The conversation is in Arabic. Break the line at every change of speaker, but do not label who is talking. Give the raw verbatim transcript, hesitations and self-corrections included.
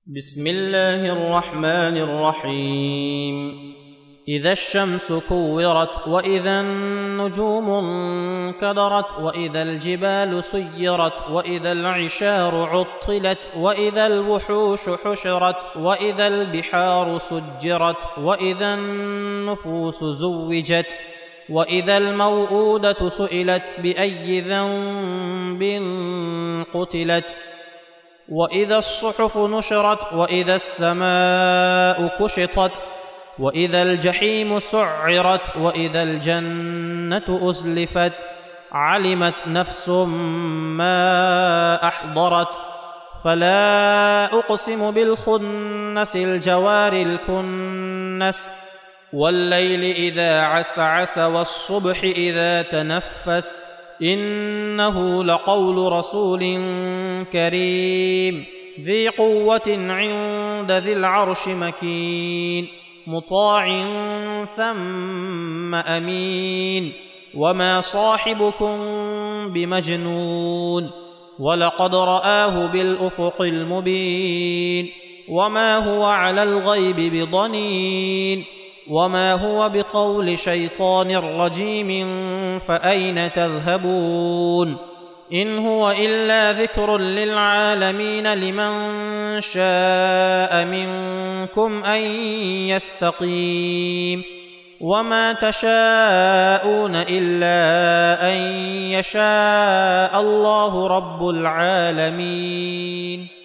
بسم الله الرحمن الرحيم إذا الشمس كورت وإذا النجوم انكدرت وإذا الجبال سيرت وإذا العشار عطلت وإذا الوحوش حشرت وإذا البحار سجرت وإذا النفوس زوجت وإذا الموءودة سئلت بأي ذنب قتلت وإذا الصحف نشرت وإذا السماء كشطت وإذا الجحيم سعرت وإذا الجنة أزلفت علمت نفس ما أحضرت فلا أقسم بالخنس الجوار الكنس والليل إذا عسعس والصبح إذا تنفس إنه لقول رسول كريم ذي قوة عند ذي العرش مكين مطاع ثم أمين وما صاحبكم بمجنون ولقد رآه بالأفق المبين وما هو على الغيب بضنين وما هو بقول شيطان رجيم فأين تذهبون إن هو إلا ذكر للعالمين لمن شاء منكم أن يستقيم وما تشاءون إلا أن يشاء الله رب العالمين.